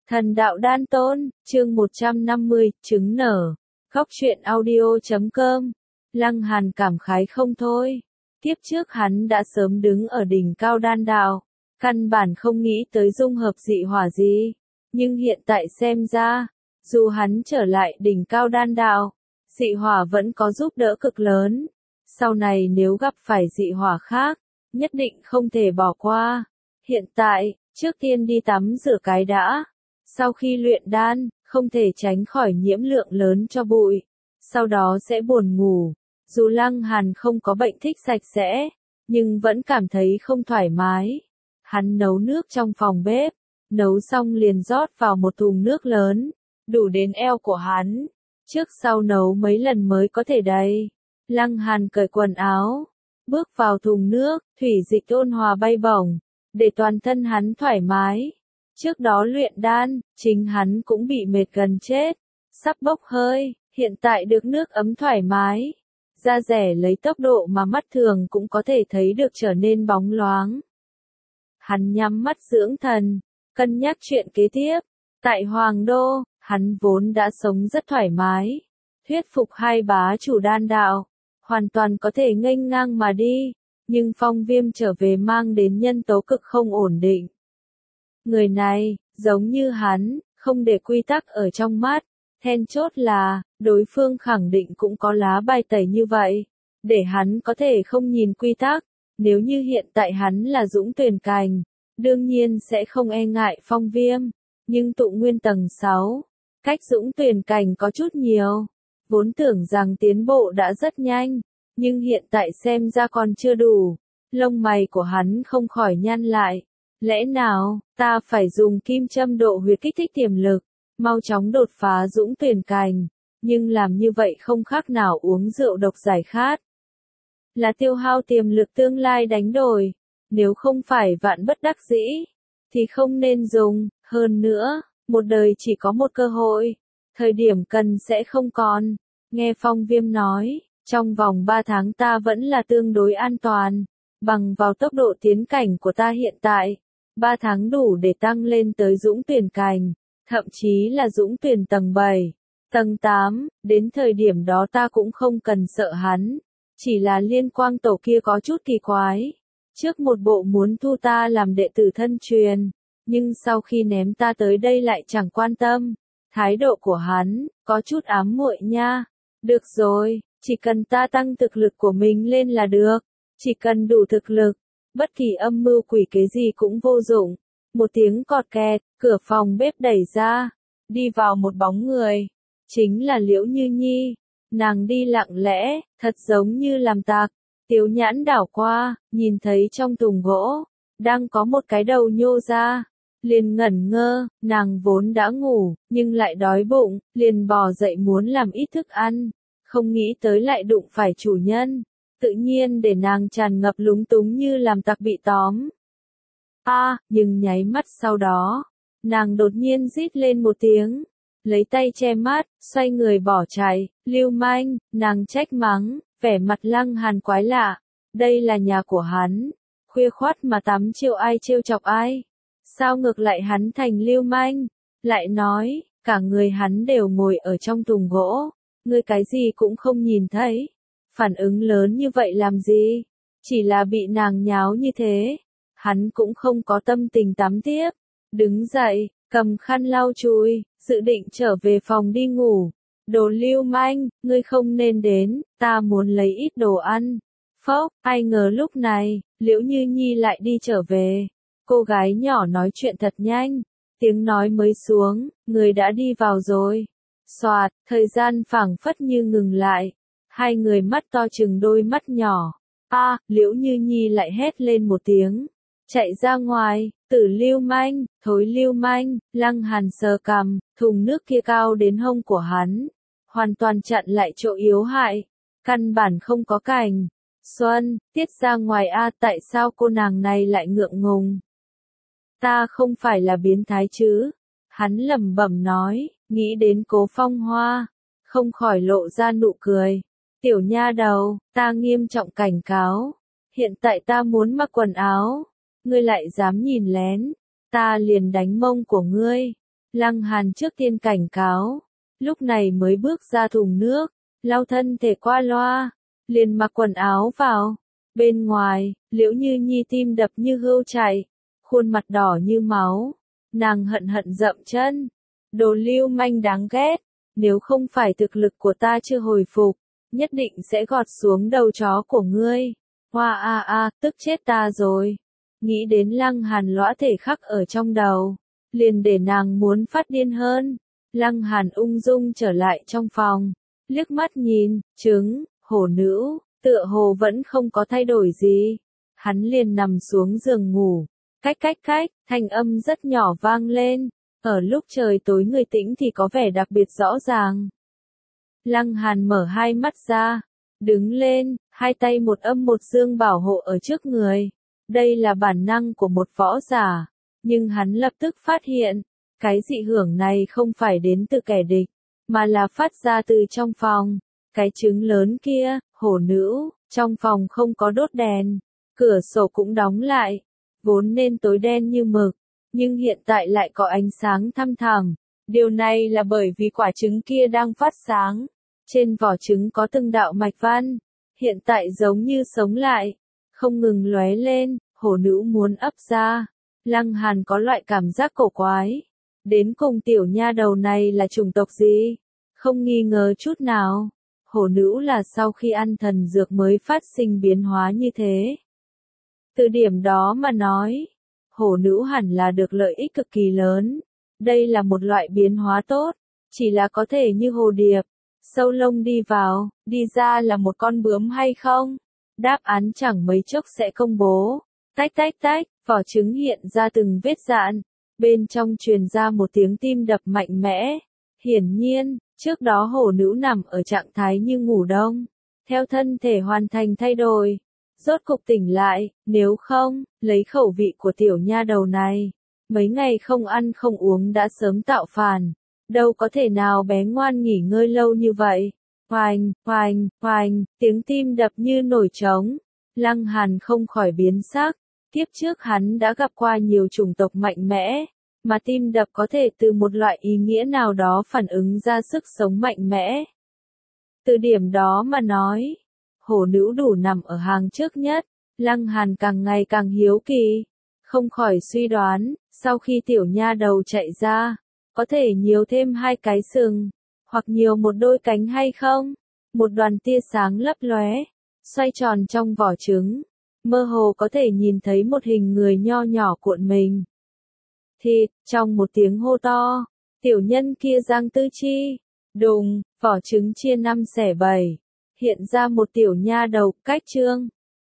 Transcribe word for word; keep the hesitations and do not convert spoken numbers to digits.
Thần đạo đan tôn, chương một trăm năm mươi, trứng nở. Góc truyện audio chấm com. Lăng Hàn cảm khái không thôi. Kiếp trước hắn đã sớm đứng ở đỉnh cao đan đạo, căn bản không nghĩ tới dung hợp dị hỏa gì. Nhưng hiện tại xem ra, dù hắn trở lại đỉnh cao đan đạo, dị hỏa vẫn có giúp đỡ cực lớn. Sau này nếu gặp phải dị hỏa khác, nhất định không thể bỏ qua. Hiện tại, trước tiên đi tắm rửa cái đã. Sau khi luyện đan, không thể tránh khỏi nhiễm lượng lớn cho bụi. Sau đó sẽ buồn ngủ. Dù Lăng Hàn không có bệnh thích sạch sẽ, nhưng vẫn cảm thấy không thoải mái. Hắn nấu nước trong phòng bếp, nấu xong liền rót vào một thùng nước lớn, đủ đến eo của hắn. Trước sau nấu mấy lần mới có thể đầy. Lăng Hàn cởi quần áo, bước vào thùng nước, thủy dịch ôn hòa bay bổng, để toàn thân hắn thoải mái. Trước đó luyện đan, chính hắn cũng bị mệt gần chết, sắp bốc hơi, hiện tại được nước ấm thoải mái. Da rẻ lấy tốc độ mà mắt thường cũng có thể thấy được trở nên bóng loáng. Hắn nhắm mắt dưỡng thần, cân nhắc chuyện kế tiếp. Tại Hoàng Đô, hắn vốn đã sống rất thoải mái. Thuyết phục hai bá chủ đan đạo, hoàn toàn có thể nghênh ngang mà đi. Nhưng Phong Viêm trở về mang đến nhân tố cực không ổn định. Người này, giống như hắn, không để quy tắc ở trong mắt. Then chốt là, đối phương khẳng định cũng có lá bài tẩy như vậy. Để hắn có thể không nhìn quy tắc. Nếu như hiện tại hắn là Dũng Tuyền Cành, đương nhiên sẽ không e ngại Phong Viêm. Nhưng tụ nguyên tầng sáu, cách Dũng Tuyền Cành có chút nhiều. Vốn tưởng rằng tiến bộ đã rất nhanh, nhưng hiện tại xem ra còn chưa đủ. Lông mày của hắn không khỏi nhăn lại. Lẽ nào, ta phải dùng kim châm độ huyệt kích thích tiềm lực, mau chóng đột phá Dũng Tuyền Cành, nhưng làm như vậy không khác nào uống rượu độc giải khát. Là tiêu hao tiềm lực tương lai đánh đổi, nếu không phải vạn bất đắc dĩ, thì không nên dùng, hơn nữa, một đời chỉ có một cơ hội, thời điểm cần sẽ không còn. Nghe Phong Viêm nói, trong vòng ba tháng ta vẫn là tương đối an toàn, bằng vào tốc độ tiến cảnh của ta hiện tại. ba tháng đủ để tăng lên tới Dũng Tuyền Cành, thậm chí là Dũng Tuyền tầng bảy, tầng tám, đến thời điểm đó ta cũng không cần sợ hắn. Chỉ là Liên Quang Tổ kia có chút kỳ quái. Trước một bộ muốn thu ta làm đệ tử thân truyền, nhưng sau khi ném ta tới đây lại chẳng quan tâm. Thái độ của hắn, có chút ám muội nha. Được rồi, chỉ cần ta tăng thực lực của mình lên là được. Chỉ cần đủ thực lực, bất kỳ âm mưu quỷ kế gì cũng vô dụng. Một tiếng cọt kẹt, cửa phòng bếp đẩy ra, đi vào một bóng người. Chính là Liễu Như Nhi. Nàng đi lặng lẽ, thật giống như làm tạc. Tiếu nhãn đảo qua, nhìn thấy trong thùng gỗ, đang có một cái đầu nhô ra. Liền ngẩn ngơ, nàng vốn đã ngủ, nhưng lại đói bụng, liền bò dậy muốn làm ít thức ăn. Không nghĩ tới lại đụng phải chủ nhân. Tự nhiên để nàng tràn ngập lúng túng như làm tặc bị tóm. A, à, nhưng nháy mắt sau đó, nàng đột nhiên rít lên một tiếng, lấy tay che mắt, xoay người bỏ chạy. Lưu manh, nàng trách mắng, vẻ mặt Lăng Hàn quái lạ. Đây là nhà của hắn, khuya khoắt mà tắm chiêu ai trêu chọc ai? Sao ngược lại hắn thành lưu manh? Lại nói, cả người hắn đều ngồi ở trong thùng gỗ, ngươi cái gì cũng không nhìn thấy. Phản ứng lớn như vậy làm gì? Chỉ là bị nàng nháo như thế. Hắn cũng không có tâm tình tắm tiếp. Đứng dậy, cầm khăn lau chùi, dự định trở về phòng đi ngủ. Đồ lưu manh, ngươi không nên đến, ta muốn lấy ít đồ ăn. Phốc, ai ngờ lúc này, Liễu Như Nhi lại đi trở về. Cô gái nhỏ nói chuyện thật nhanh. Tiếng nói mới xuống, người đã đi vào rồi. Xoạt, thời gian phảng phất như ngừng lại. Hai người mắt to chừng đôi mắt nhỏ. A, à, Liễu Như Nhi lại hét lên một tiếng. Chạy ra ngoài, tử lưu manh, thối lưu manh. Lăng Hàn sờ cằm, thùng nước kia cao đến hông của hắn. Hoàn toàn chặn lại chỗ yếu hại. Căn bản không có cành. Xuân, tiết ra ngoài a, tại sao cô nàng này lại ngượng ngùng? Ta không phải là biến thái chứ? Hắn lẩm bẩm nói, nghĩ đến Cố Phong Hoa, không khỏi lộ ra nụ cười. Tiểu nha đầu, ta nghiêm trọng cảnh cáo. Hiện tại ta muốn mặc quần áo. Ngươi lại dám nhìn lén. Ta liền đánh mông của ngươi. Lăng Hàn trước tiên cảnh cáo, lúc này mới bước ra thùng nước, lau thân thể qua loa, liền mặc quần áo vào. Bên ngoài, Liễu Như Nhi tim đập như hươu chạy, khuôn mặt đỏ như máu, nàng hận hận dậm chân. Đồ lưu manh đáng ghét, nếu không phải thực lực của ta chưa hồi phục, nhất định sẽ gọt xuống đầu chó của ngươi. Hoa a a, tức chết ta rồi. Nghĩ đến Lăng Hàn lõa thể khắc ở trong đầu, liền để nàng muốn phát điên hơn. Lăng Hàn ung dung trở lại trong phòng, liếc mắt nhìn, trứng, hổ nữ, tựa hồ vẫn không có thay đổi gì. Hắn liền nằm xuống giường ngủ, cách cách cách, thanh âm rất nhỏ vang lên. Ở lúc trời tối người tĩnh thì có vẻ đặc biệt rõ ràng. Lăng Hàn mở hai mắt ra, đứng lên, hai tay một âm một dương bảo hộ ở trước người. Đây là bản năng của một võ giả, nhưng hắn lập tức phát hiện, cái dị hưởng này không phải đến từ kẻ địch, mà là phát ra từ trong phòng. Cái trứng lớn kia, hổ nữ, trong phòng không có đốt đèn, cửa sổ cũng đóng lại, vốn nên tối đen như mực, nhưng hiện tại lại có ánh sáng thăm thẳm. Điều này là bởi vì quả trứng kia đang phát sáng. Trên vỏ trứng có từng đạo mạch văn, hiện tại giống như sống lại, không ngừng lóe lên, hổ nữ muốn ấp ra. Lăng Hàn có loại cảm giác cổ quái. Đến cùng tiểu nha đầu này là chủng tộc gì? Không nghi ngờ chút nào. Hổ nữ là sau khi ăn thần dược mới phát sinh biến hóa như thế. Từ điểm đó mà nói, hổ nữ hẳn là được lợi ích cực kỳ lớn. Đây là một loại biến hóa tốt, chỉ là có thể như hồ điệp, sâu lông đi vào, đi ra là một con bướm hay không? Đáp án chẳng mấy chốc sẽ công bố. Tách tách tách, vỏ trứng hiện ra từng vết dạn, bên trong truyền ra một tiếng tim đập mạnh mẽ. Hiển nhiên, trước đó hổ nữ nằm ở trạng thái như ngủ đông, theo thân thể hoàn thành thay đổi, rốt cục tỉnh lại, nếu không, lấy khẩu vị của tiểu nha đầu này, mấy ngày không ăn không uống đã sớm tạo phản, đâu có thể nào bé ngoan nghỉ ngơi lâu như vậy. Oanh, oanh, oanh, tiếng tim đập như nổi trống. Lăng Hàn không khỏi biến sắc, tiếp trước hắn đã gặp qua nhiều chủng tộc mạnh mẽ, mà tim đập có thể từ một loại ý nghĩa nào đó phản ứng ra sức sống mạnh mẽ. Từ điểm đó mà nói, hổ nữ đủ nằm ở hàng trước nhất. Lăng Hàn càng ngày càng hiếu kỳ, không khỏi suy đoán, sau khi tiểu nha đầu chạy ra, có thể nhiều thêm hai cái sừng, hoặc nhiều một đôi cánh hay không? Một đoàn tia sáng lấp lóe, xoay tròn trong vỏ trứng, mơ hồ có thể nhìn thấy một hình người nho nhỏ cuộn mình. Thịt, trong một tiếng hô to, tiểu nhân kia giang tư chi, đùng, vỏ trứng chia năm xẻ bảy, hiện ra một tiểu nha đầu, cách trương.